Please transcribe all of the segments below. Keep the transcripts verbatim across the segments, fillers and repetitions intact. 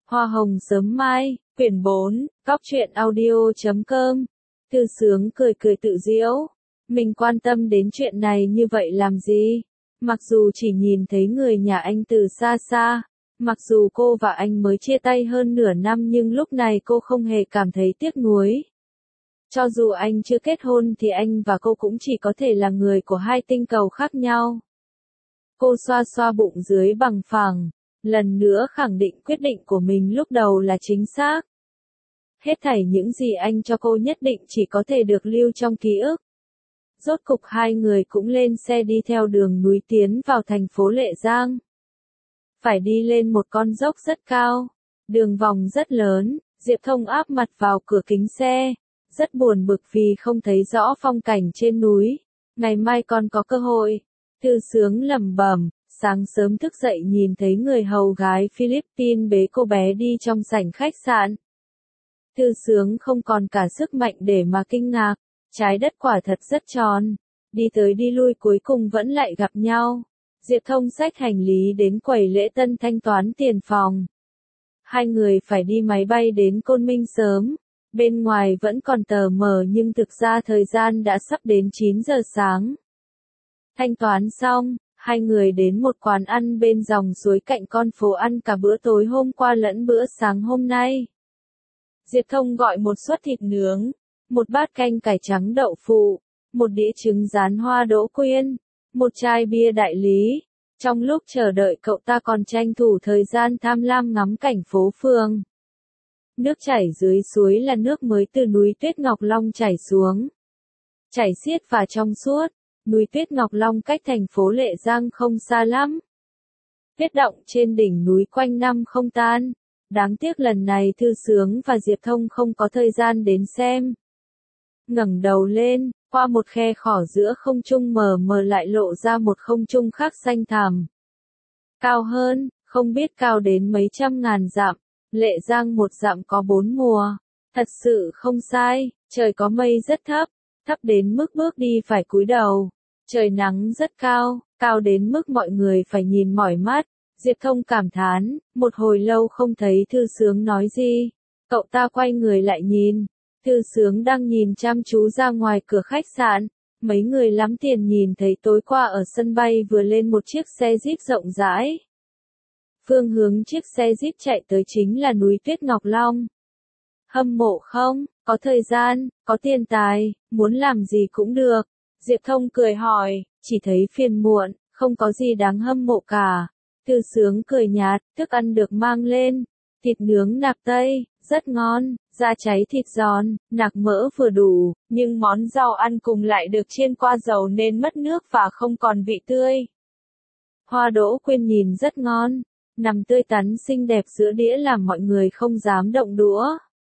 Hoa hồng sớm mai, quyển bốn, góc truyện audio chấm com. Thư Sướng cười cười tự giễu. Mình quan tâm đến chuyện này như vậy làm gì? Mặc dù chỉ nhìn thấy người nhà anh từ xa xa, mặc dù cô và anh mới chia tay hơn nửa năm nhưng lúc này cô không hề cảm thấy tiếc nuối. Cho dù anh chưa kết hôn thì anh và cô cũng chỉ có thể là người của hai tinh cầu khác nhau. Cô xoa xoa bụng dưới bằng phẳng, lần nữa khẳng định quyết định của mình lúc đầu là chính xác. Hết thảy những gì anh cho cô nhất định chỉ có thể được lưu trong ký ức. Rốt cục hai người cũng lên xe đi theo đường núi tiến vào thành phố Lệ Giang. Phải đi lên một con dốc rất cao, đường vòng rất lớn, Diệp Thông áp mặt vào cửa kính xe, rất buồn bực vì không thấy rõ phong cảnh trên núi. Ngày mai còn có cơ hội. Thư Sướng lẩm bẩm, sáng sớm thức dậy nhìn thấy người hầu gái Philippines bế cô bé đi trong sảnh khách sạn. Thư Sướng không còn cả sức mạnh để mà kinh ngạc, trái đất quả thật rất tròn, đi tới đi lui cuối cùng vẫn lại gặp nhau. Diệp Thông xách hành lý đến quầy lễ tân thanh toán tiền phòng. Hai người phải đi máy bay đến Côn Minh sớm, bên ngoài vẫn còn tờ mờ nhưng thực ra thời gian đã sắp đến chín giờ sáng. Thanh toán xong, hai người đến một quán ăn bên dòng suối cạnh con phố ăn cả bữa tối hôm qua lẫn bữa sáng hôm nay. Diệp Thông gọi một suất thịt nướng, một bát canh cải trắng đậu phụ, một đĩa trứng rán hoa đỗ quyên, một chai bia đại lý. Trong lúc chờ đợi cậu ta còn tranh thủ thời gian tham lam ngắm cảnh phố phường. Nước chảy dưới suối là nước mới từ núi Tuyết Ngọc Long chảy xuống. Chảy xiết và trong suốt, núi Tuyết Ngọc Long cách thành phố Lệ Giang không xa lắm. Tuyết động trên đỉnh núi quanh năm không tan. Đáng tiếc lần này Thư Sướng và Diệp Thông không có thời gian đến xem. Ngẩng đầu lên, qua một khe khỏ giữa không trung mờ mờ lại lộ ra một không trung khác xanh thẳm. Cao hơn, không biết cao đến mấy trăm ngàn dặm, Lệ Giang một dặm có bốn mùa. Thật sự không sai, trời có mây rất thấp, thấp đến mức bước đi phải cúi đầu. Trời nắng rất cao, cao đến mức mọi người phải nhìn mỏi mắt. Diệp Thông cảm thán, một hồi lâu không thấy Thư Sướng nói gì. Cậu ta quay người lại nhìn. Thư Sướng đang nhìn chăm chú ra ngoài cửa khách sạn. Mấy người lắm tiền nhìn thấy tối qua ở sân bay vừa lên một chiếc xe Jeep rộng rãi. Phương hướng chiếc xe Jeep chạy tới chính là núi Tuyết Ngọc Long. Hâm mộ không? Có thời gian, có tiền tài, muốn làm gì cũng được. Diệp Thông cười hỏi, chỉ thấy phiền muộn, không có gì đáng hâm mộ cả. Thư Sướng cười nhạt, thức ăn được mang lên. Thịt nướng nạc Tây, rất ngon, da cháy thịt giòn, nạc mỡ vừa đủ, nhưng món rau ăn cùng lại được chiên qua dầu nên mất nước và không còn vị tươi. Hoa đỗ quyên nhìn rất ngon, nằm tươi tắn xinh đẹp giữa đĩa làm mọi người không dám động đũa.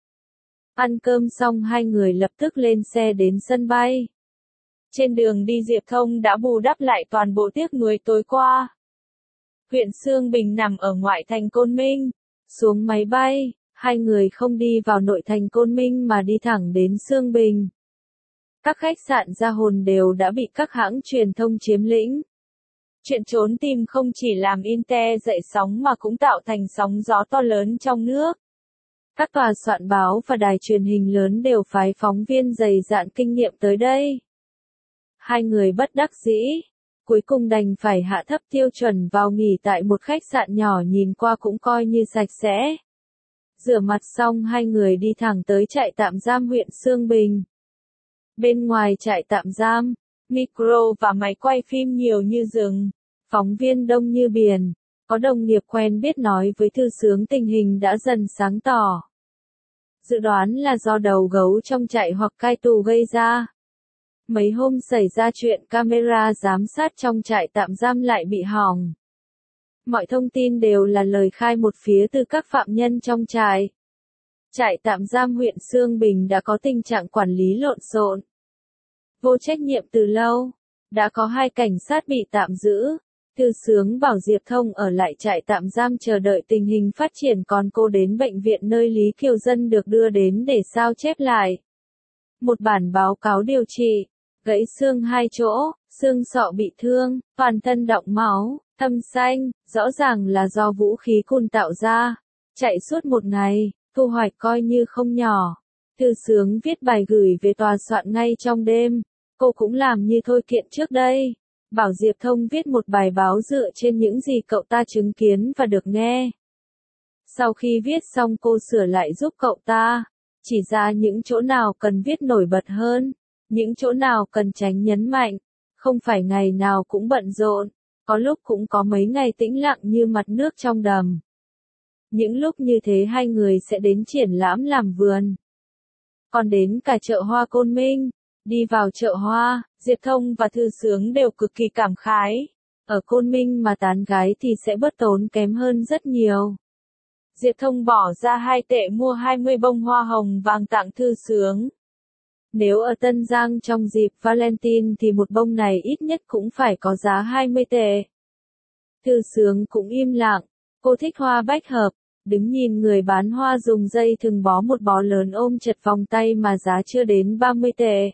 Ăn cơm xong hai người lập tức lên xe đến sân bay. Trên đường đi Diệp Thông đã bù đắp lại toàn bộ tiếc nuối tối qua. Huyện Xương Bình nằm ở ngoại thành Côn Minh. Xuống máy bay, hai người không đi vào nội thành Côn Minh mà đi thẳng đến Xương Bình. Các khách sạn ra hồn đều đã bị các hãng truyền thông chiếm lĩnh. Chuyện trốn tìm không chỉ làm Inter dậy sóng mà cũng tạo thành sóng gió to lớn trong nước. Các tòa soạn báo và đài truyền hình lớn đều phái phóng viên dày dạn kinh nghiệm tới đây. Hai người bất đắc dĩ, cuối cùng đành phải hạ thấp tiêu chuẩn vào nghỉ tại một khách sạn nhỏ nhìn qua cũng coi như sạch sẽ. Rửa mặt xong hai người đi thẳng tới trại tạm giam huyện Xương Bình. Bên ngoài trại tạm giam, micro và máy quay phim nhiều như rừng, phóng viên đông như biển, có đồng nghiệp quen biết nói với Thư Sướng tình hình đã dần sáng tỏ. Dự đoán là do đầu gấu trong trại hoặc cai tù gây ra. Mấy hôm xảy ra chuyện camera giám sát trong trại tạm giam lại bị hỏng. Mọi thông tin đều là lời khai một phía từ các phạm nhân trong trại. Trại tạm giam huyện Xương Bình đã có tình trạng quản lý lộn xộn, vô trách nhiệm từ lâu. Đã có hai cảnh sát bị tạm giữ. Thư Sướng bảo Diệp Thông ở lại trại tạm giam chờ đợi tình hình phát triển, còn cô đến bệnh viện nơi Lý Kiều Dân được đưa đến để sao chép lại một bản báo cáo điều trị. Gãy xương hai chỗ, xương sọ bị thương, toàn thân đọng máu, thâm xanh, rõ ràng là do vũ khí cùn tạo ra. Chạy suốt một ngày, thu hoạch coi như không nhỏ. Thư Sướng viết bài gửi về tòa soạn ngay trong đêm. Cô cũng làm như thôi kiện trước đây. Bảo Diệp Thông viết một bài báo dựa trên những gì cậu ta chứng kiến và được nghe. Sau khi viết xong cô sửa lại giúp cậu ta. Chỉ ra những chỗ nào cần viết nổi bật hơn. Những chỗ nào cần tránh nhấn mạnh. Không phải ngày nào cũng bận rộn. Có lúc cũng có mấy ngày tĩnh lặng như mặt nước trong đầm. Những lúc như thế hai người sẽ đến triển lãm làm vườn. Còn đến cả chợ hoa Côn Minh. Đi vào chợ hoa, Diệp Thông và Thư Sướng đều cực kỳ cảm khái. Ở Côn Minh mà tán gái thì sẽ bớt tốn kém hơn rất nhiều. Diệp Thông bỏ ra hai tệ mua hai mươi bông hoa hồng vàng tặng Thư Sướng. Nếu ở Tân Giang trong dịp Valentine thì một bông này ít nhất cũng phải có giá hai mươi tệ. Thư Sướng cũng im lặng, cô thích hoa bách hợp, đứng nhìn người bán hoa dùng dây thừng bó một bó lớn ôm chặt vòng tay mà giá chưa đến ba mươi tệ.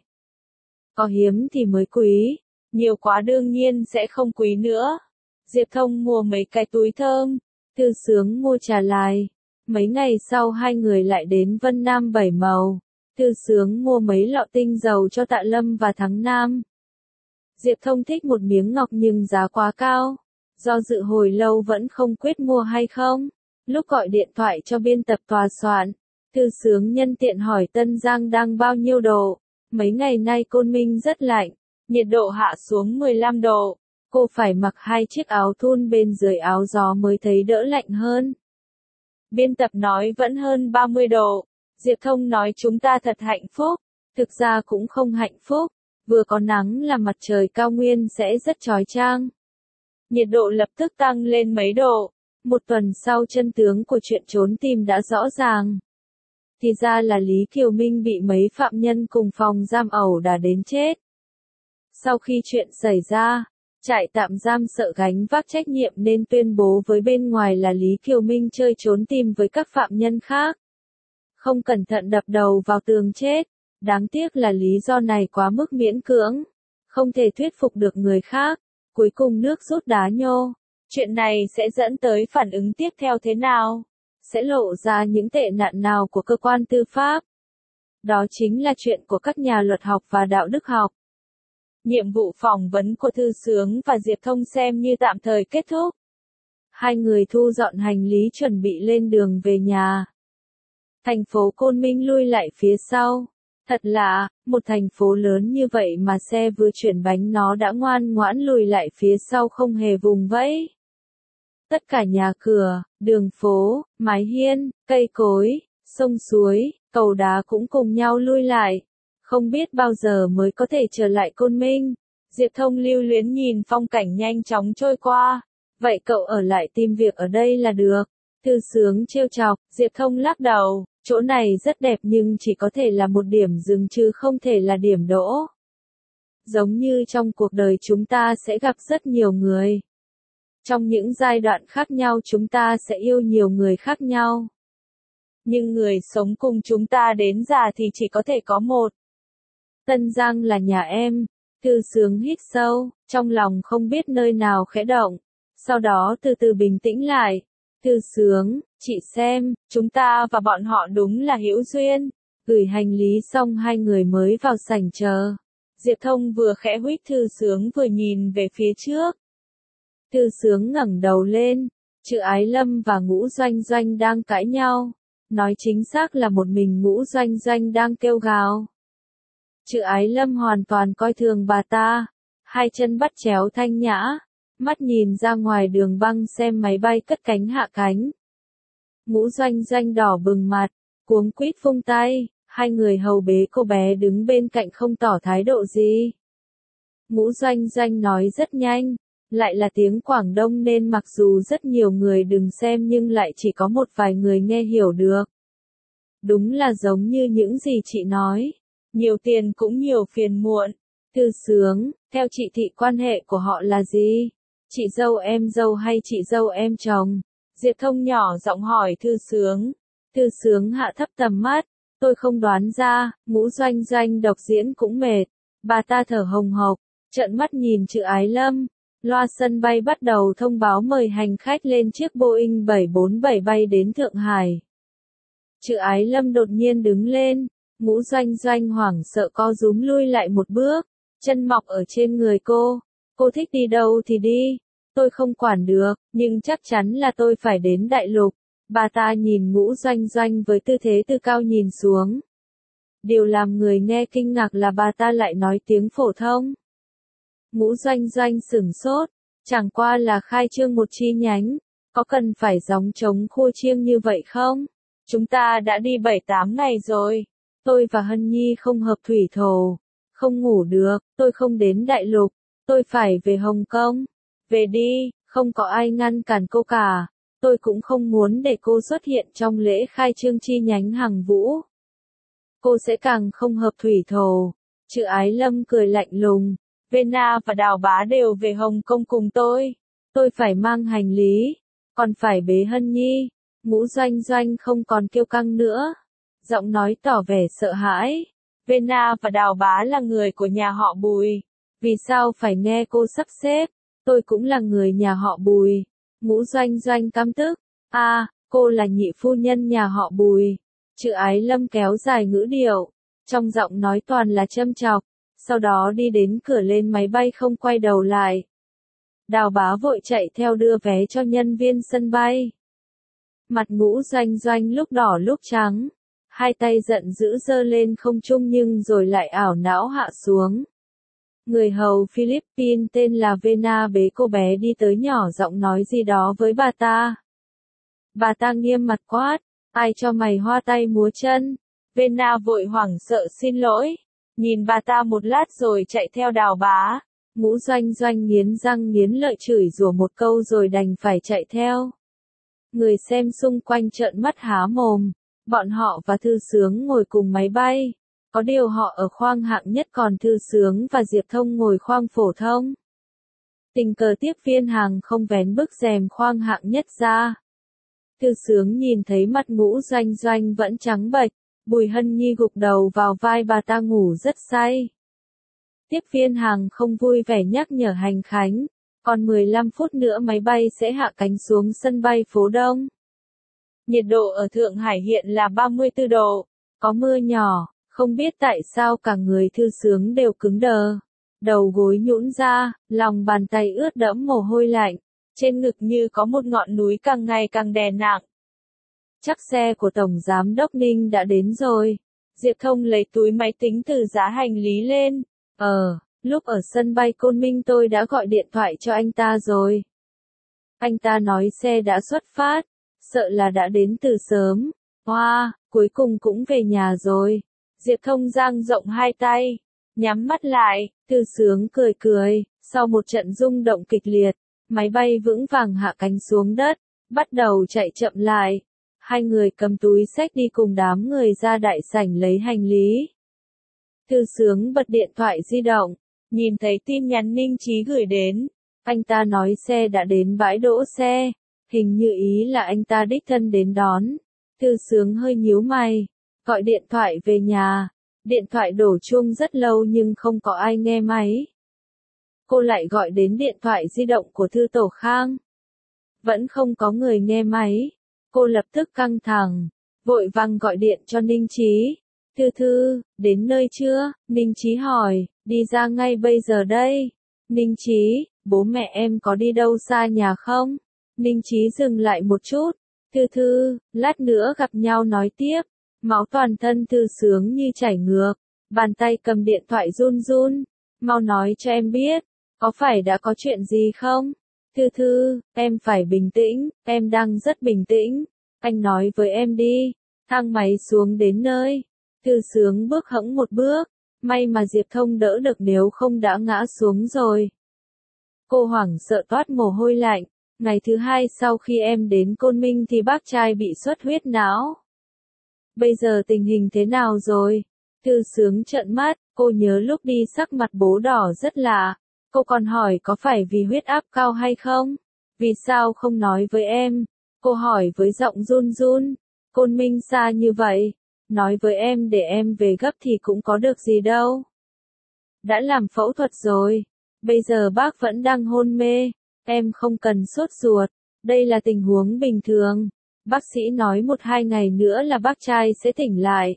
Có hiếm thì mới quý, nhiều quá đương nhiên sẽ không quý nữa. Diệp Thông mua mấy cái túi thơm, Thư Sướng mua trà lại. Mấy ngày sau hai người lại đến Vân Nam Bảy Màu. Thư Sướng mua mấy lọ tinh dầu cho Tạ Lâm và Thắng Nam. Diệp Thông thích một miếng ngọc nhưng giá quá cao. Do dự hồi lâu vẫn không quyết mua hay không. Lúc gọi điện thoại cho biên tập tòa soạn, Thư Sướng nhân tiện hỏi Tân Giang đang bao nhiêu độ. Mấy ngày nay Côn Minh rất lạnh, nhiệt độ hạ xuống mười lăm độ. Cô phải mặc hai chiếc áo thun bên dưới áo gió mới thấy đỡ lạnh hơn. Biên tập nói vẫn hơn ba mươi độ. Diệp Thông nói chúng ta thật hạnh phúc. Thực ra cũng không hạnh phúc. Vừa có nắng là mặt trời cao nguyên sẽ rất chói chang. Nhiệt độ lập tức tăng lên mấy độ. Một tuần sau chân tướng của chuyện trốn tìm đã rõ ràng. Thì ra là Lý Kiều Minh bị mấy phạm nhân cùng phòng giam ẩu đả đến chết. Sau khi chuyện xảy ra, trại tạm giam sợ gánh vác trách nhiệm nên tuyên bố với bên ngoài là Lý Kiều Minh chơi trốn tìm với các phạm nhân khác. Không cẩn thận đập đầu vào tường chết. Đáng tiếc là lý do này quá mức miễn cưỡng. Không thể thuyết phục được người khác. Cuối cùng nước rút đá nhô. Chuyện này sẽ dẫn tới phản ứng tiếp theo thế nào? Sẽ lộ ra những tệ nạn nào của cơ quan tư pháp? Đó chính là chuyện của các nhà luật học và đạo đức học. Nhiệm vụ phỏng vấn của Thư Sướng và Diệp Thông xem như tạm thời kết thúc. Hai người thu dọn hành lý chuẩn bị lên đường về nhà. Thành phố Côn Minh lui lại phía sau. Thật lạ, một thành phố lớn như vậy mà xe vừa chuyển bánh nó đã ngoan ngoãn lùi lại phía sau không hề vùng vẫy. Tất cả nhà cửa, đường phố, mái hiên, cây cối, sông suối, cầu đá cũng cùng nhau lui lại. Không biết bao giờ mới có thể trở lại Côn Minh. Diệp Thông lưu luyến nhìn phong cảnh nhanh chóng trôi qua. Vậy cậu ở lại tìm việc ở đây là được. Thư Sướng trêu chọc, Diệp Thông lắc đầu. Chỗ này rất đẹp nhưng chỉ có thể là một điểm dừng chứ không thể là điểm đỗ. Giống như trong cuộc đời chúng ta sẽ gặp rất nhiều người. Trong những giai đoạn khác nhau chúng ta sẽ yêu nhiều người khác nhau. Nhưng người sống cùng chúng ta đến già thì chỉ có thể có một. Tân Giang là nhà em. Thư Sướng hít sâu, trong lòng không biết nơi nào khẽ động. Sau đó từ từ bình tĩnh lại. Thư Sướng, chị xem, chúng ta và bọn họ đúng là hữu duyên. Gửi hành lý xong hai người mới vào sảnh chờ. Diệp Thông vừa khẽ huých Thư Sướng vừa nhìn về phía trước. Thư Sướng ngẩng đầu lên. Chữ Ái Lâm và Ngũ Doanh Doanh đang cãi nhau. Nói chính xác là một mình Ngũ Doanh Doanh đang kêu gào. Chữ Ái Lâm hoàn toàn coi thường bà ta. Hai chân bắt chéo thanh nhã. Mắt nhìn ra ngoài đường băng xem máy bay cất cánh hạ cánh. Ngũ Doanh Doanh đỏ bừng mặt, cuống quýt vung tay, hai người hầu bế cô bé đứng bên cạnh không tỏ thái độ gì. Ngũ Doanh Doanh nói rất nhanh, lại là tiếng Quảng Đông nên mặc dù rất nhiều người đừng xem nhưng lại chỉ có một vài người nghe hiểu được. Đúng là giống như những gì chị nói, nhiều tiền cũng nhiều phiền muộn. Thư Sướng, theo chị thì quan hệ của họ là gì? Chị dâu em dâu hay chị dâu em chồng? Diệp Thông nhỏ giọng hỏi Thư Sướng. Thư Sướng hạ thấp tầm mắt. Tôi không đoán ra. Ngũ Doanh Doanh đọc diễn cũng mệt. Bà ta thở hồng hộc, trợn mắt nhìn chữ Ái Lâm. Loa sân bay bắt đầu thông báo mời hành khách lên chiếc Boeing bảy bốn bảy bay đến Thượng Hải. Chữ Ái Lâm đột nhiên đứng lên, Ngũ Doanh Doanh hoảng sợ co rúm lui lại một bước, chân mọc ở trên người cô. Cô thích đi đâu thì đi, tôi không quản được, nhưng chắc chắn là tôi phải đến đại lục. Bà ta nhìn Ngũ Doanh Doanh với tư thế từ cao nhìn xuống. Điều làm người nghe kinh ngạc là bà ta lại nói tiếng phổ thông. Ngũ Doanh Doanh sửng sốt, chẳng qua là khai trương một chi nhánh, có cần phải gióng trống khua chiêng như vậy không? Chúng ta đã đi bảy tám ngày rồi, tôi và Hân Nhi không hợp thủy thổ, không ngủ được, tôi không đến đại lục, tôi phải về Hồng Kông. Về đi, không có ai ngăn cản cô cả, tôi cũng không muốn để cô xuất hiện trong lễ khai trương chi nhánh Hằng Vũ. Cô sẽ càng không hợp thủy thổ. Chữ Ái Lâm cười lạnh lùng. Vena và Đào Bá đều về Hồng Kông cùng tôi. Tôi phải mang hành lý, còn phải bế Hân Nhi. Ngũ Doanh Doanh không còn kêu căng nữa. Giọng nói tỏ vẻ sợ hãi. Vena và Đào Bá là người của nhà họ Bùi. Vì sao phải nghe cô sắp xếp? Tôi cũng là người nhà họ Bùi. Ngũ Doanh Doanh căm tức. À, cô là nhị phu nhân nhà họ Bùi. Chữ Ái Lâm kéo dài ngữ điệu. Trong giọng nói toàn là châm chọc. Sau đó đi đến cửa lên máy bay không quay đầu lại. Đào Bá vội chạy theo đưa vé cho nhân viên sân bay. Mặt Ngũ Doanh Doanh lúc đỏ lúc trắng. Hai tay giận dữ giơ lên không trung nhưng rồi lại ảo não hạ xuống. Người hầu Philippines tên là Vena bế cô bé đi tới nhỏ giọng nói gì đó với bà ta. Bà ta nghiêm mặt quát, ai cho mày hoa tay múa chân? Vena vội hoảng sợ xin lỗi, nhìn bà ta một lát rồi chạy theo Đào Bá. Ngũ Doanh Doanh nghiến răng nghiến lợi chửi rủa một câu rồi đành phải chạy theo. Người xem xung quanh trợn mắt há mồm, bọn họ và Thư Sướng ngồi cùng máy bay. Có điều họ ở khoang hạng nhất còn Thư Sướng và Diệp Thông ngồi khoang phổ thông. Tình cờ tiếp viên hàng không vén bức rèm khoang hạng nhất ra. Thư Sướng nhìn thấy mặt Ngũ Doanh Doanh vẫn trắng bệch, Bùi Hân Nhi gục đầu vào vai bà ta ngủ rất say. Tiếp viên hàng không vui vẻ nhắc nhở hành khách, còn mười lăm phút nữa máy bay sẽ hạ cánh xuống sân bay Phố Đông. Nhiệt độ ở Thượng Hải hiện là ba mươi tư độ, có mưa nhỏ. Không biết tại sao cả người Thư Sướng đều cứng đờ. Đầu gối nhũn ra, lòng bàn tay ướt đẫm mồ hôi lạnh. Trên ngực như có một ngọn núi càng ngày càng đè nặng. Chắc xe của Tổng Giám đốc Ninh đã đến rồi. Diệp Thông lấy túi máy tính từ giá hành lý lên. Ờ, lúc ở sân bay Côn Minh tôi đã gọi điện thoại cho anh ta rồi. Anh ta nói xe đã xuất phát. Sợ là đã đến từ sớm. Hoa, wow, cuối cùng cũng về nhà rồi. Diệp Thông dang rộng hai tay, nhắm mắt lại, Thư Sướng cười cười, sau một trận rung động kịch liệt, máy bay vững vàng hạ cánh xuống đất, bắt đầu chạy chậm lại. Hai người cầm túi xách đi cùng đám người ra đại sảnh lấy hành lý. Thư Sướng bật điện thoại di động, nhìn thấy tin nhắn Ninh Chí gửi đến. Anh ta nói xe đã đến bãi đỗ xe, hình như ý là anh ta đích thân đến đón. Thư Sướng hơi nhíu mày. Gọi điện thoại về nhà, điện thoại đổ chuông rất lâu nhưng không có ai nghe máy. Cô lại gọi đến điện thoại di động của Thư Tổ Khang. Vẫn không có người nghe máy. Cô lập tức căng thẳng, vội vàng gọi điện cho Ninh Chí. Thư Thư, đến nơi chưa? Ninh Chí hỏi, đi ra ngay bây giờ đây. Ninh Chí, bố mẹ em có đi đâu xa nhà không? Ninh Chí dừng lại một chút. Thư Thư, lát nữa gặp nhau nói tiếp. Máu toàn thân Thư Sướng như chảy ngược, bàn tay cầm điện thoại run run. Mau nói cho em biết, có phải đã có chuyện gì không? Thư Thư, em phải bình tĩnh, em đang rất bình tĩnh. Anh nói với em đi. Thang máy xuống đến nơi. Thư Sướng bước hẫng một bước. May mà Diệp Thông đỡ được nếu không đã ngã xuống rồi. Cô hoảng sợ toát mồ hôi lạnh. Ngày thứ hai sau khi em đến Côn Minh thì bác trai bị xuất huyết não. Bây giờ tình hình thế nào rồi? Thư Sướng trợn mắt, cô nhớ lúc đi sắc mặt bố đỏ rất lạ. Cô còn hỏi có phải vì huyết áp cao hay không? Vì sao không nói với em? Cô hỏi với giọng run run. Côn Minh xa như vậy. Nói với em để em về gấp thì cũng có được gì đâu. Đã làm phẫu thuật rồi. Bây giờ bác vẫn đang hôn mê, em không cần sốt ruột, đây là tình huống bình thường. Bác sĩ nói một hai ngày nữa là bác trai sẽ tỉnh lại.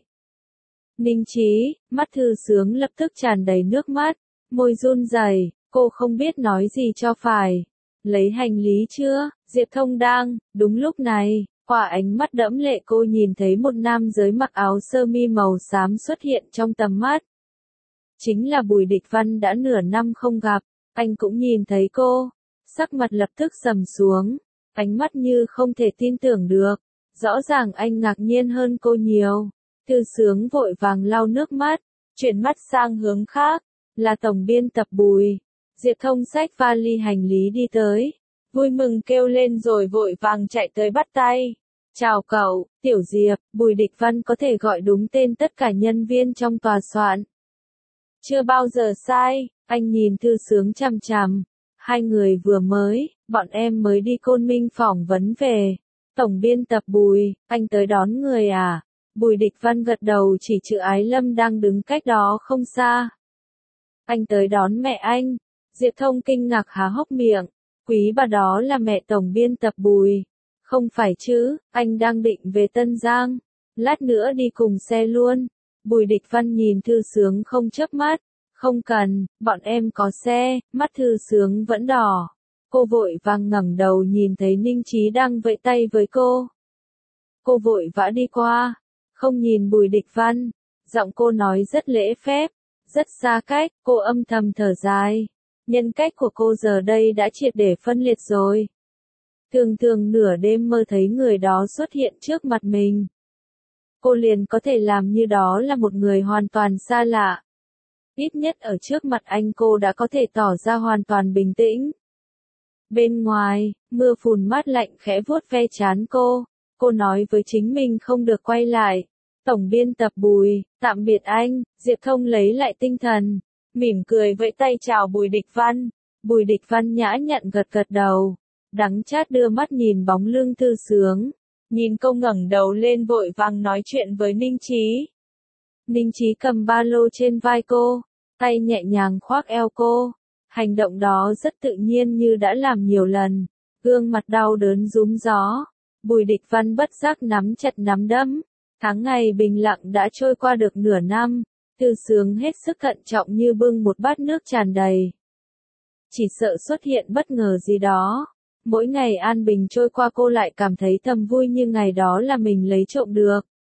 Ninh Chí, mắt Thư Sướng lập tức tràn đầy nước mắt, môi run rẩy, cô không biết nói gì cho phải. Lấy hành lý chưa? Diệp Thông đang, đúng lúc này, qua ánh mắt đẫm lệ cô nhìn thấy một nam giới mặc áo sơ mi màu xám xuất hiện trong tầm mắt. Chính là Bùi Địch Văn đã nửa năm không gặp, anh cũng nhìn thấy cô, sắc mặt lập tức sầm xuống, ánh mắt như không thể tin tưởng được, rõ ràng anh ngạc nhiên hơn cô nhiều. Thư Sướng vội vàng lau nước mắt, chuyển mắt sang hướng khác, là tổng biên tập Bùi. Diệp Thông xách vali hành lý đi tới, vui mừng kêu lên rồi vội vàng chạy tới bắt tay. Chào cậu, Tiểu Diệp, Bùi Địch Văn có thể gọi đúng tên tất cả nhân viên trong tòa soạn. Chưa bao giờ sai, anh nhìn Thư Sướng chằm chằm. Hai người vừa mới, bọn em mới đi Côn Minh phỏng vấn về. Tổng biên tập Bùi, anh tới đón người à? Bùi Địch Văn gật đầu chỉ chữ Ái Lâm đang đứng cách đó không xa. Anh tới đón mẹ anh. Diệp Thông kinh ngạc há hốc miệng. Quý bà đó là mẹ tổng biên tập Bùi. Không phải chứ, anh đang định về Tân Giang. Lát nữa đi cùng xe luôn. Bùi Địch Văn nhìn Thư Sướng không chớp mắt. Không cần, bọn em có xe, mắt Thư Sướng vẫn đỏ. Cô vội vàng ngẩng đầu nhìn thấy Ninh Chí đang vẫy tay với cô. Cô vội vã đi qua, không nhìn Bùi Địch Văn. Giọng cô nói rất lễ phép, rất xa cách, cô âm thầm thở dài. Nhân cách của cô giờ đây đã triệt để phân liệt rồi. Thường thường nửa đêm mơ thấy người đó xuất hiện trước mặt mình. Cô liền có thể làm như đó là một người hoàn toàn xa lạ. Ít nhất ở trước mặt anh cô đã có thể tỏ ra hoàn toàn bình tĩnh. Bên ngoài, mưa phùn mát lạnh khẽ vuốt ve trán cô. Cô nói với chính mình không được quay lại. Tổng biên tập Bùi, tạm biệt anh. Diệp Thông lấy lại tinh thần, mỉm cười vẫy tay chào Bùi Địch Văn. Bùi Địch Văn nhã nhặn gật gật đầu. Đắng chát đưa mắt nhìn bóng lưng Thư Sướng. Nhìn cô ngẩng đầu lên vội vàng nói chuyện với Ninh Chí. Ninh Chí cầm ba lô trên vai cô, tay nhẹ nhàng khoác eo cô. Hành động đó rất tự nhiên như đã làm nhiều lần. Gương mặt đau đớn rúm gió. Bùi Địch Văn bất giác nắm chặt nắm đấm. Tháng ngày bình lặng đã trôi qua được nửa năm. Thư Sướng hết sức thận trọng như bưng một bát nước tràn đầy. Chỉ sợ xuất hiện bất ngờ gì đó. Mỗi ngày an bình trôi qua cô lại cảm thấy thầm vui như ngày đó là mình lấy trộm được.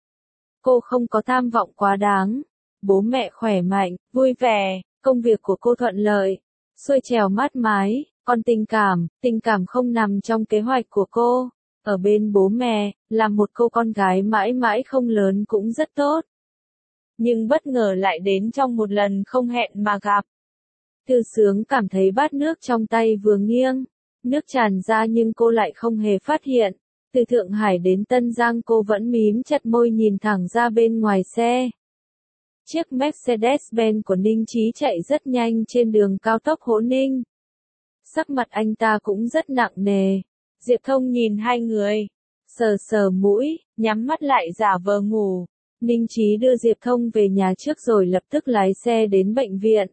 Cô không có tham vọng quá đáng. Bố mẹ khỏe mạnh, vui vẻ, công việc của cô thuận lợi, xuôi trèo mát mái, còn tình cảm, tình cảm không nằm trong kế hoạch của cô. Ở bên bố mẹ, làm một cô con gái mãi mãi không lớn cũng rất tốt. Nhưng bất ngờ lại đến trong một lần không hẹn mà gặp. Thư Sướng cảm thấy bát nước trong tay vừa nghiêng, nước tràn ra nhưng cô lại không hề phát hiện. Từ Thượng Hải đến Tân Giang cô vẫn mím chặt môi nhìn thẳng ra bên ngoài xe. Chiếc Mercedes-Benz của Ninh Chí chạy rất nhanh trên đường cao tốc Hỗ Ninh. Sắc mặt anh ta cũng rất nặng nề. Diệp Thông nhìn hai người, sờ sờ mũi, nhắm mắt lại giả vờ ngủ. Ninh Chí đưa Diệp Thông về nhà trước rồi lập tức lái xe đến bệnh viện.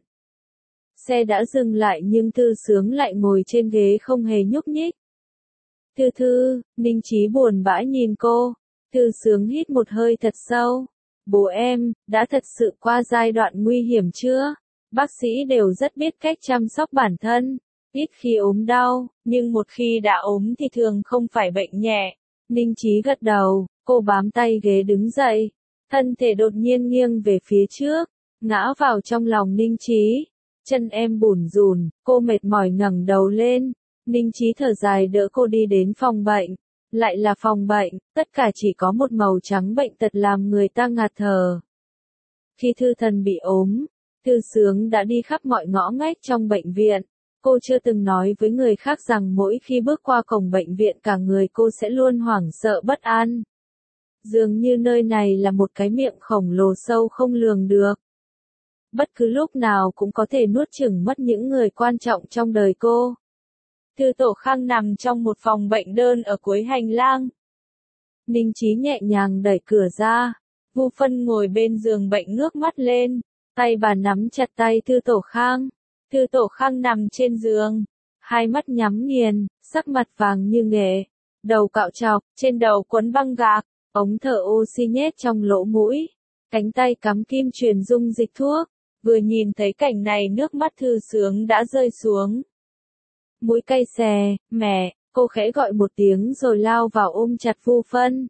Xe đã dừng lại nhưng Thư Sướng lại ngồi trên ghế không hề nhúc nhích. Thư Thư, Ninh Chí buồn bã nhìn cô. Thư Sướng hít một hơi thật sâu. Bố em, đã thật sự qua giai đoạn nguy hiểm chưa? Bác sĩ đều rất biết cách chăm sóc bản thân. Ít khi ốm đau, nhưng một khi đã ốm thì thường không phải bệnh nhẹ. Ninh Chí gật đầu, cô bám tay ghế đứng dậy. Thân thể đột nhiên nghiêng về phía trước, ngã vào trong lòng Ninh Chí. Chân em bủn rủn, cô mệt mỏi ngẩng đầu lên. Ninh Chí thở dài đỡ cô đi đến phòng bệnh. Lại là phòng bệnh, tất cả chỉ có một màu trắng bệnh tật làm người ta ngạt thở. Khi Thư Thần bị ốm, Thư Sướng đã đi khắp mọi ngõ ngách trong bệnh viện. Cô chưa từng nói với người khác rằng mỗi khi bước qua cổng bệnh viện cả người cô sẽ luôn hoảng sợ bất an. Dường như nơi này là một cái miệng khổng lồ sâu không lường được. Bất cứ lúc nào cũng có thể nuốt chửng mất những người quan trọng trong đời cô. Thư Tổ Khang nằm trong một phòng bệnh đơn ở cuối hành lang. Ninh Chí nhẹ nhàng đẩy cửa ra. Vu Phân ngồi bên giường bệnh ngước mắt lên. Tay bà nắm chặt tay Thư Tổ Khang. Thư Tổ Khang nằm trên giường, hai mắt nhắm nghiền, sắc mặt vàng như nghệ, đầu cạo trọc, trên đầu quấn băng gạc, ống thở oxy nhét trong lỗ mũi, cánh tay cắm kim truyền dung dịch thuốc. Vừa nhìn thấy cảnh này nước mắt Thư Sướng đã rơi xuống. Mũi cay xè, mẹ, cô khẽ gọi một tiếng rồi lao vào ôm chặt Vu Phân.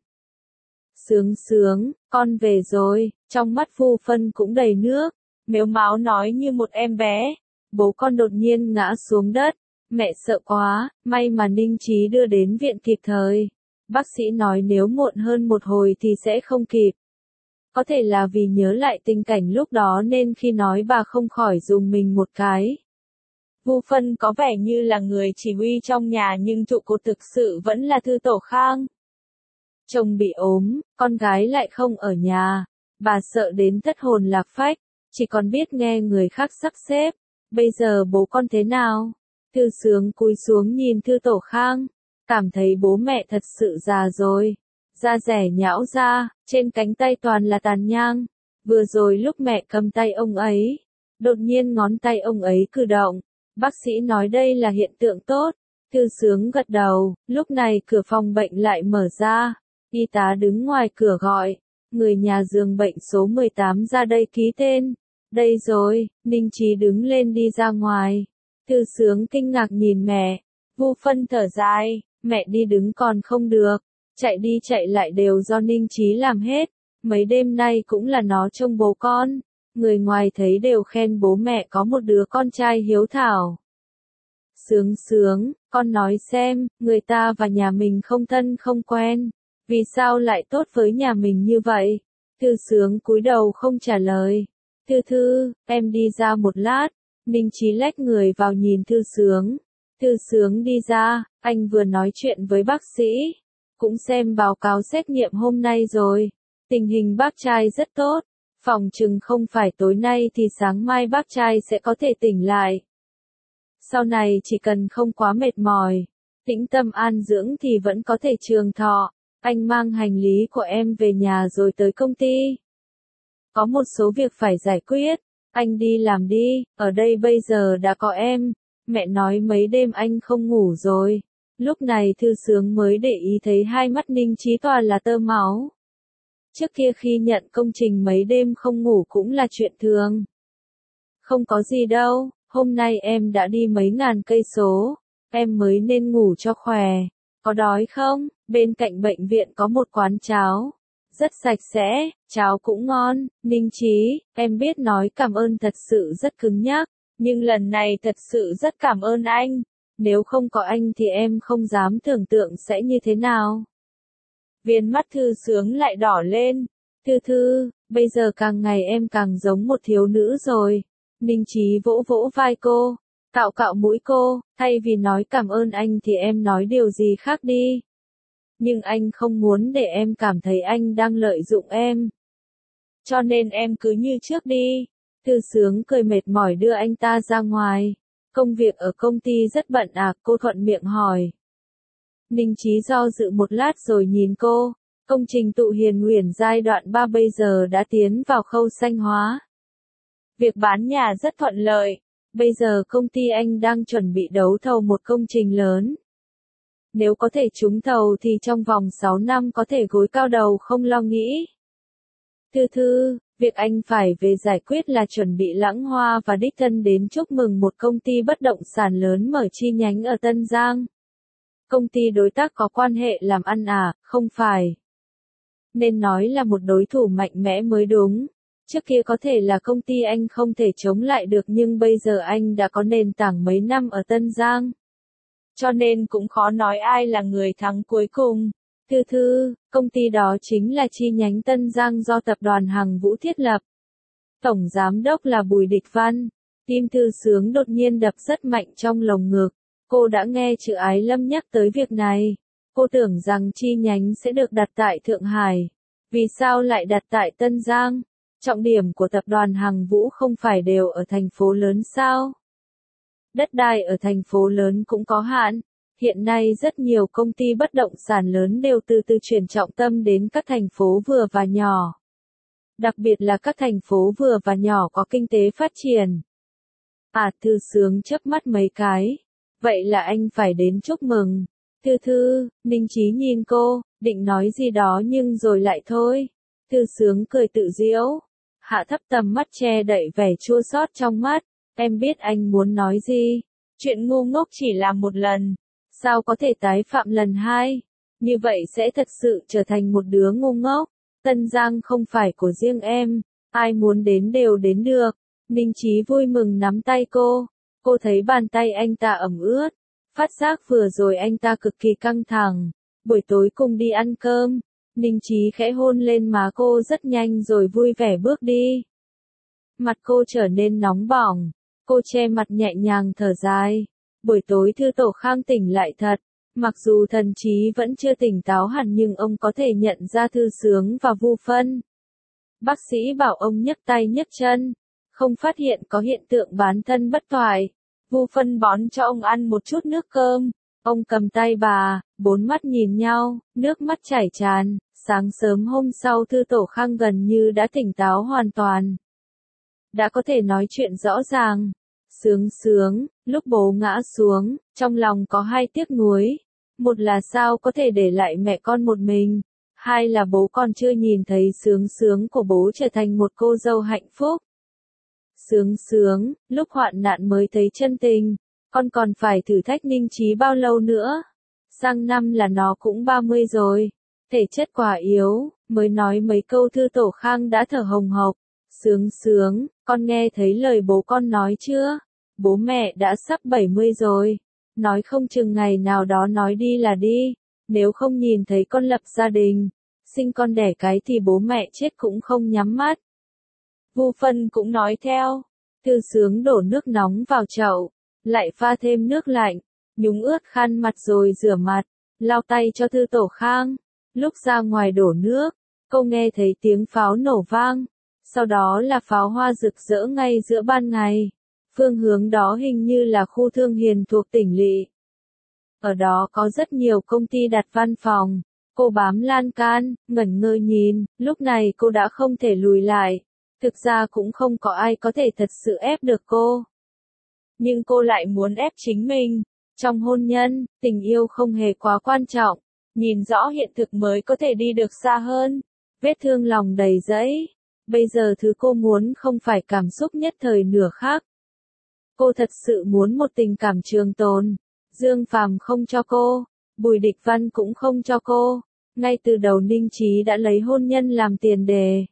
Sướng Sướng, con về rồi, trong mắt Vu Phân cũng đầy nước, mếu máo nói như một em bé. Bố con đột nhiên ngã xuống đất, mẹ sợ quá, may mà Ninh Chí đưa đến viện kịp thời. Bác sĩ nói nếu muộn hơn một hồi thì sẽ không kịp. Có thể là vì nhớ lại tình cảnh lúc đó nên khi nói bà không khỏi dùng mình một cái. Vu Phân có vẻ như là người chỉ huy trong nhà nhưng trụ cột thực sự vẫn là Thư Tổ Khang. Chồng bị ốm, con gái lại không ở nhà, bà sợ đến thất hồn lạc phách, chỉ còn biết nghe người khác sắp xếp. Bây giờ bố con thế nào? Thư Sướng cúi xuống nhìn Thư Tổ Khang, cảm thấy bố mẹ thật sự già rồi. Da rẻ nhão ra, trên cánh tay toàn là tàn nhang. Vừa rồi lúc mẹ cầm tay ông ấy, đột nhiên ngón tay ông ấy cử động. Bác sĩ nói đây là hiện tượng tốt. Thư Sướng gật đầu, lúc này cửa phòng bệnh lại mở ra. Y tá đứng ngoài cửa gọi, người nhà giường bệnh số mười tám ra đây ký tên. Đây rồi, Ninh Chí đứng lên đi ra ngoài. Thư Sướng kinh ngạc nhìn mẹ. Vu Phân thở dài, mẹ đi đứng còn không được. Chạy đi chạy lại đều do Ninh Chí làm hết. Mấy đêm nay cũng là nó trông bố con. Người ngoài thấy đều khen bố mẹ có một đứa con trai hiếu thảo. Sướng Sướng, con nói xem, người ta và nhà mình không thân không quen. Vì sao lại tốt với nhà mình như vậy? Thư Sướng cúi đầu không trả lời. Thư Thư, em đi ra một lát. Ninh Chí lách người vào nhìn Thư Sướng. Thư Sướng đi ra, anh vừa nói chuyện với bác sĩ. Cũng xem báo cáo xét nghiệm hôm nay rồi. Tình hình bác trai rất tốt. Phòng chừng không phải tối nay thì sáng mai bác trai sẽ có thể tỉnh lại. Sau này chỉ cần không quá mệt mỏi, tĩnh tâm an dưỡng thì vẫn có thể trường thọ. Anh mang hành lý của em về nhà rồi tới công ty. Có một số việc phải giải quyết. Anh đi làm đi, ở đây bây giờ đã có em. Mẹ nói mấy đêm anh không ngủ rồi. Lúc này Thư Sướng mới để ý thấy hai mắt Ninh Chí toàn là tơ máu. Trước kia khi nhận công trình mấy đêm không ngủ cũng là chuyện thường. Không có gì đâu, hôm nay em đã đi mấy ngàn cây số, em mới nên ngủ cho khỏe. Có đói không? Bên cạnh bệnh viện có một quán cháo. Rất sạch sẽ, cháo cũng ngon. Ninh Chí, em biết nói cảm ơn thật sự rất cứng nhắc, nhưng lần này thật sự rất cảm ơn anh. Nếu không có anh thì em không dám tưởng tượng sẽ như thế nào. Viền mắt Thư Sướng lại đỏ lên. Thư Thư, bây giờ càng ngày em càng giống một thiếu nữ rồi. Ninh Chí vỗ vỗ vai cô, cạo cạo mũi cô, thay vì nói cảm ơn anh thì em nói điều gì khác đi. Nhưng anh không muốn để em cảm thấy anh đang lợi dụng em. Cho nên em cứ như trước đi. Thư Sướng cười mệt mỏi đưa anh ta ra ngoài. Công việc ở công ty rất bận à, cô thuận miệng hỏi. Ninh Chí do dự một lát rồi nhìn cô. Công trình Tụ Hiền Huyền giai đoạn ba bây giờ đã tiến vào khâu xanh hóa. Việc bán nhà rất thuận lợi. Bây giờ công ty anh đang chuẩn bị đấu thầu một công trình lớn. Nếu có thể trúng thầu thì trong vòng sáu năm có thể gối cao đầu không lo nghĩ. Thư Thư, việc anh phải về giải quyết là chuẩn bị Lãng Hoa và đích thân đến chúc mừng một công ty bất động sản lớn mở chi nhánh ở Tân Giang. Công ty đối tác có quan hệ làm ăn à, không phải. Nên nói là một đối thủ mạnh mẽ mới đúng. Trước kia có thể là công ty anh không thể chống lại được nhưng bây giờ anh đã có nền tảng mấy năm ở Tân Giang. Cho nên cũng khó nói ai là người thắng cuối cùng. Thư Thư, công ty đó chính là chi nhánh Tân Giang do tập đoàn Hằng Vũ thiết lập. Tổng giám đốc là Bùi Địch Văn. Tim Thư Sướng đột nhiên đập rất mạnh trong lồng ngực. Cô đã nghe Trừ Ái Lâm nhắc tới việc này. Cô tưởng rằng chi nhánh sẽ được đặt tại Thượng Hải. Vì sao lại đặt tại Tân Giang? Trọng điểm của tập đoàn Hằng Vũ không phải đều ở thành phố lớn sao? Đất đai ở thành phố lớn cũng có hạn. Hiện nay rất nhiều công ty bất động sản lớn đều từ từ chuyển trọng tâm đến các thành phố vừa và nhỏ. Đặc biệt là các thành phố vừa và nhỏ có kinh tế phát triển. À, Thư Sướng chớp mắt mấy cái. Vậy là anh phải đến chúc mừng. Thư Thư, Ninh Chí nhìn cô, định nói gì đó nhưng rồi lại thôi. Thư Sướng cười tự giễu. Hạ thấp tầm mắt che đậy vẻ chua xót trong mắt. Em biết anh muốn nói gì. Chuyện ngu ngốc chỉ làm một lần. Sao có thể tái phạm lần hai? Như vậy sẽ thật sự trở thành một đứa ngu ngốc. Tân Giang không phải của riêng em. Ai muốn đến đều đến được. Ninh Chí vui mừng nắm tay cô. Cô thấy bàn tay anh ta ẩm ướt. Phát giác vừa rồi anh ta cực kỳ căng thẳng. Buổi tối cùng đi ăn cơm. Ninh Chí khẽ hôn lên má cô rất nhanh rồi vui vẻ bước đi. Mặt cô trở nên nóng bỏng. Cô che mặt nhẹ nhàng thở dài. Buổi tối Thư Tổ Khang tỉnh lại thật. Mặc dù thần trí vẫn chưa tỉnh táo hẳn nhưng ông có thể nhận ra Thư Sướng và Vu Phân. Bác sĩ bảo ông nhấc tay nhấc chân. Không phát hiện có hiện tượng bán thân bất toại. Vu Phân bón cho ông ăn một chút nước cơm. Ông cầm tay bà, bốn mắt nhìn nhau, nước mắt chảy tràn. Sáng sớm hôm sau Thư Tổ Khang gần như đã tỉnh táo hoàn toàn. Đã có thể nói chuyện rõ ràng. Sướng Sướng, lúc bố ngã xuống, trong lòng có hai tiếc nuối. Một là sao có thể để lại mẹ con một mình. Hai là bố còn chưa nhìn thấy Sướng Sướng của bố trở thành một cô dâu hạnh phúc. Sướng Sướng, lúc hoạn nạn mới thấy chân tình. Con còn phải thử thách Ninh Chí bao lâu nữa. Sang năm là nó cũng ba mươi rồi. Thể chất quá yếu, mới nói mấy câu Thư Tổ Khang đã thở hồng hộc. Sướng Sướng, con nghe thấy lời bố con nói chưa? Bố mẹ đã sắp bảy mươi rồi. Nói không chừng ngày nào đó nói đi là đi. Nếu không nhìn thấy con lập gia đình, sinh con đẻ cái thì bố mẹ chết cũng không nhắm mắt. Vu Phân cũng nói theo. Thư Sướng đổ nước nóng vào chậu, lại pha thêm nước lạnh, nhúng ướt khăn mặt rồi rửa mặt, lau tay cho Thư Tổ Khang. Lúc ra ngoài đổ nước, cô nghe thấy tiếng pháo nổ vang. Sau đó là pháo hoa rực rỡ ngay giữa ban ngày. Phương hướng đó hình như là khu Thương Hiền thuộc tỉnh lỵ. Ở đó có rất nhiều công ty đặt văn phòng. Cô bám lan can, ngẩn ngơ nhìn, lúc này cô đã không thể lùi lại. Thực ra cũng không có ai có thể thật sự ép được cô. Nhưng cô lại muốn ép chính mình. Trong hôn nhân, tình yêu không hề quá quan trọng. Nhìn rõ hiện thực mới có thể đi được xa hơn. Vết thương lòng đầy dẫy. Bây giờ thứ cô muốn không phải cảm xúc nhất thời nửa khắc. Cô thật sự muốn một tình cảm trường tồn. Dương Phàm không cho cô. Bùi Địch Văn cũng không cho cô. Ngay từ đầu Ninh Chí đã lấy hôn nhân làm tiền đề.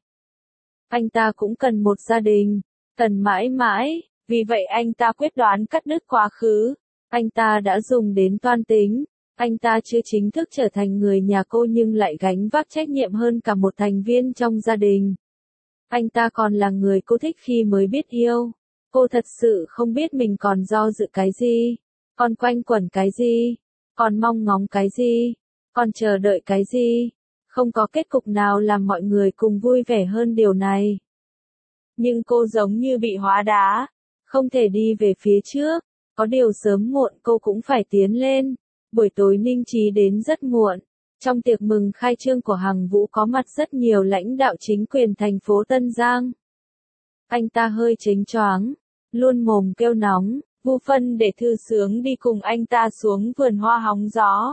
Anh ta cũng cần một gia đình. Cần mãi mãi. Vì vậy anh ta quyết đoán cắt đứt quá khứ. Anh ta đã dùng đến toan tính. Anh ta chưa chính thức trở thành người nhà cô nhưng lại gánh vác trách nhiệm hơn cả một thành viên trong gia đình. Anh ta còn là người cô thích khi mới biết yêu. Cô thật sự không biết mình còn do dự cái gì. Còn quanh quẩn cái gì. Còn mong ngóng cái gì. Còn chờ đợi cái gì. Không có kết cục nào làm mọi người cùng vui vẻ hơn điều này. Nhưng cô giống như bị hóa đá. Không thể đi về phía trước. Có điều sớm muộn cô cũng phải tiến lên. Buổi tối Ninh Chí đến rất muộn. Trong tiệc mừng khai trương của Hằng Vũ có mặt rất nhiều lãnh đạo chính quyền thành phố Tân Giang. Anh ta hơi chếnh choáng, luôn mồm kêu nóng, Vu Phân để Thư Sướng đi cùng anh ta xuống vườn hoa hóng gió.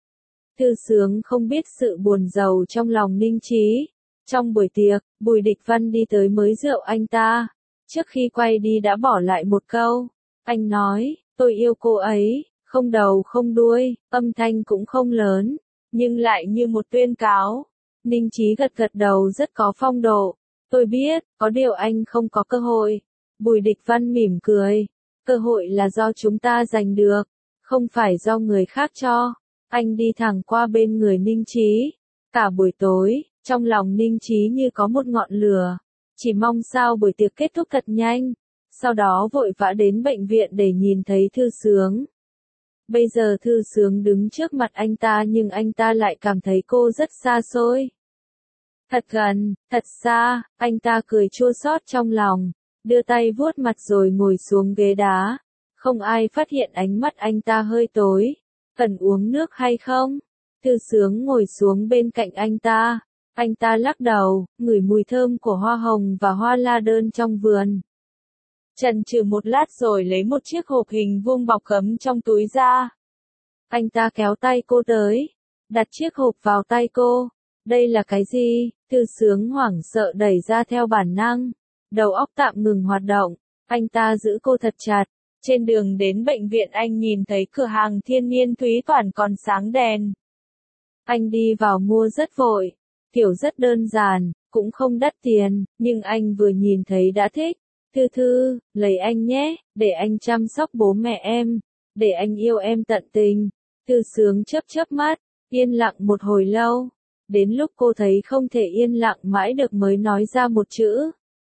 Thư Sướng không biết sự buồn rầu trong lòng Ninh Chí. Trong buổi tiệc, Bùi Địch Văn đi tới mới rượu anh ta. Trước khi quay đi đã bỏ lại một câu. Anh nói, tôi yêu cô ấy, không đầu không đuôi, âm thanh cũng không lớn, nhưng lại như một tuyên cáo. Ninh Chí gật gật đầu rất có phong độ. Tôi biết, có điều anh không có cơ hội. Bùi Địch Văn mỉm cười. Cơ hội là do chúng ta giành được, không phải do người khác cho. Anh đi thẳng qua bên người Ninh Chí. Cả buổi tối, trong lòng Ninh Chí như có một ngọn lửa. Chỉ mong sao buổi tiệc kết thúc thật nhanh. Sau đó vội vã đến bệnh viện để nhìn thấy Thư Sướng. Bây giờ Thư Sướng đứng trước mặt anh ta nhưng anh ta lại cảm thấy cô rất xa xôi. Thật gần, thật xa, anh ta cười chua xót trong lòng, đưa tay vuốt mặt rồi ngồi xuống ghế đá. Không ai phát hiện ánh mắt anh ta hơi tối. Cần uống nước hay không? Thư Sướng ngồi xuống bên cạnh anh ta. Anh ta lắc đầu, ngửi mùi thơm của hoa hồng và hoa la đơn trong vườn. chần chừ một lát rồi lấy một chiếc hộp hình vuông bọc gấm trong túi ra. Anh ta kéo tay cô tới, đặt chiếc hộp vào tay cô. Đây là cái gì? Thư Sướng hoảng sợ đẩy ra theo bản năng. Đầu óc tạm ngừng hoạt động, anh ta giữ cô thật chặt. Trên đường đến bệnh viện anh nhìn thấy cửa hàng Thiên Niên Thúy Toàn còn sáng đèn. Anh đi vào mua rất vội, kiểu rất đơn giản, cũng không đắt tiền, nhưng anh vừa nhìn thấy đã thích. Thư Thư, lấy anh nhé, để anh chăm sóc bố mẹ em, để anh yêu em tận tình. Thư Sướng chớp chớp mắt, yên lặng một hồi lâu. Đến lúc cô thấy không thể yên lặng mãi được mới nói ra một chữ.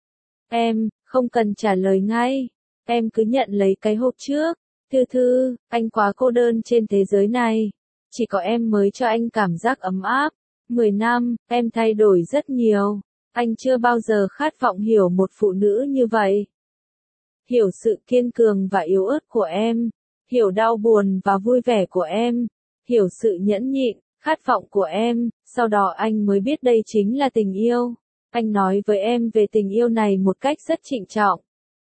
Em, không cần trả lời ngay. Em cứ nhận lấy cái hộp trước. Thư Thư, anh quá cô đơn trên thế giới này. Chỉ có em mới cho anh cảm giác ấm áp. Mười năm, em thay đổi rất nhiều. Anh chưa bao giờ khát vọng hiểu một phụ nữ như vậy. Hiểu sự kiên cường và yếu ớt của em. Hiểu đau buồn và vui vẻ của em. Hiểu sự nhẫn nhịn, khát vọng của em. Sau đó anh mới biết đây chính là tình yêu. Anh nói với em về tình yêu này một cách rất trịnh trọng.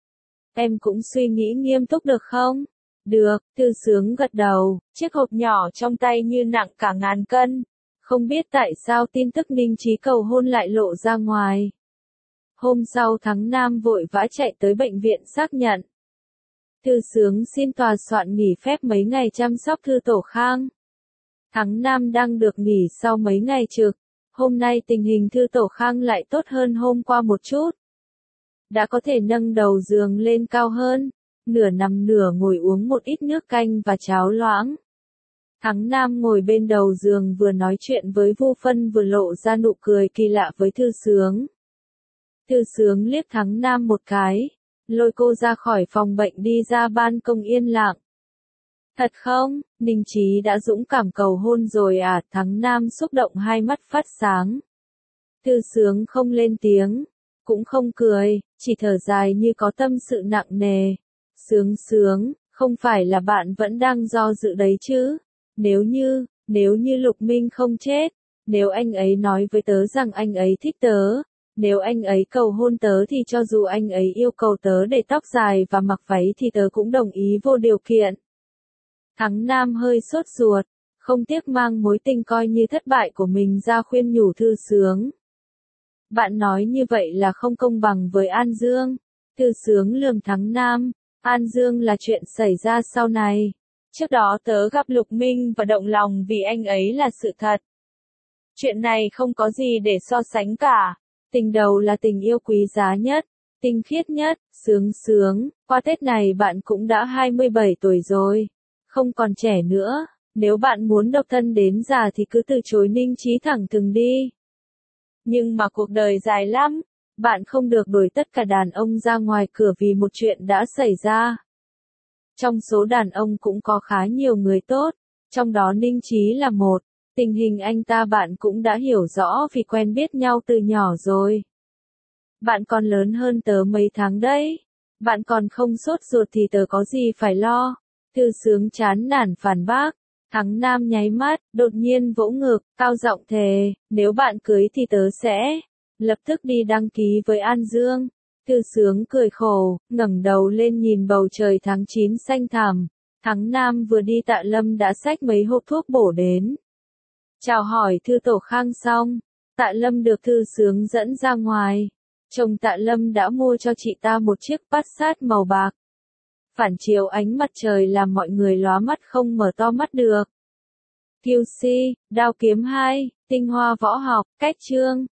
Em cũng suy nghĩ nghiêm túc được không? Được, Thư Sướng gật đầu, chiếc hộp nhỏ trong tay như nặng cả ngàn cân. Không biết tại sao tin tức Ninh Chí cầu hôn lại lộ ra ngoài. Hôm sau Thắng Nam vội vã chạy tới bệnh viện xác nhận. Thư Sướng xin tòa soạn nghỉ phép mấy ngày chăm sóc Thư Tổ Khang. Thắng Nam đang được nghỉ sau mấy ngày trực. Hôm nay tình hình Thư Tổ Khang lại tốt hơn hôm qua một chút. Đã có thể nâng đầu giường lên cao hơn, nửa nằm nửa ngồi uống một ít nước canh và cháo loãng. Thắng Nam ngồi bên đầu giường vừa nói chuyện với Vu Phân vừa lộ ra nụ cười kỳ lạ với Thư Sướng. Thư Sướng liếc Thắng Nam một cái, lôi cô ra khỏi phòng bệnh đi ra ban công yên lặng. Thật không, Ninh Chí đã dũng cảm cầu hôn rồi à? Thắng Nam xúc động hai mắt phát sáng. Thư Sướng không lên tiếng, cũng không cười, chỉ thở dài như có tâm sự nặng nề. Sướng Sướng, không phải là bạn vẫn đang do dự đấy chứ? Nếu như, nếu như Lục Minh không chết, nếu anh ấy nói với tớ rằng anh ấy thích tớ, nếu anh ấy cầu hôn tớ thì cho dù anh ấy yêu cầu tớ để tóc dài và mặc váy thì tớ cũng đồng ý vô điều kiện. Thắng Nam hơi sốt ruột, không tiếc mang mối tình coi như thất bại của mình ra khuyên nhủ Thư Sướng. Bạn nói như vậy là không công bằng với An Dương. Thư Sướng lườm Thắng Nam, An Dương là chuyện xảy ra sau này. Trước đó tớ gặp Lục Minh và động lòng vì anh ấy là sự thật. Chuyện này không có gì để so sánh cả. Tình đầu là tình yêu quý giá nhất, tinh khiết nhất. Sướng Sướng, qua Tết này bạn cũng đã hai mươi bảy tuổi rồi. Không còn trẻ nữa, nếu bạn muốn độc thân đến già thì cứ từ chối Ninh Chí thẳng thừng đi. Nhưng mà cuộc đời dài lắm, bạn không được đuổi tất cả đàn ông ra ngoài cửa vì một chuyện đã xảy ra. Trong số đàn ông cũng có khá nhiều người tốt, trong đó Ninh Chí là một. Tình hình anh ta bạn cũng đã hiểu rõ vì quen biết nhau từ nhỏ rồi. Bạn còn lớn hơn tớ mấy tháng đấy. Bạn còn không sốt ruột thì tớ có gì phải lo. Thư Sướng chán nản phản bác. Thắng Nam nháy mắt, đột nhiên vỗ ngực, cao giọng thề, nếu bạn cưới thì tớ sẽ lập tức đi đăng ký với An Dương. Thư Sướng cười khổ, ngẩng đầu lên nhìn bầu trời tháng chín xanh thẳm. Thắng Nam vừa đi Tạ Lâm đã xách mấy hộp thuốc bổ đến. Chào hỏi Thư Tổ Khang xong, Tạ Lâm được Thư Sướng dẫn ra ngoài. Chồng Tạ Lâm đã mua cho chị ta một chiếc Passat màu bạc. Phản chiếu ánh mặt trời làm mọi người lóa mắt không mở to mắt được. quy xê, Đao Kiếm hai, Tinh Hoa Võ Học, Cách Chương.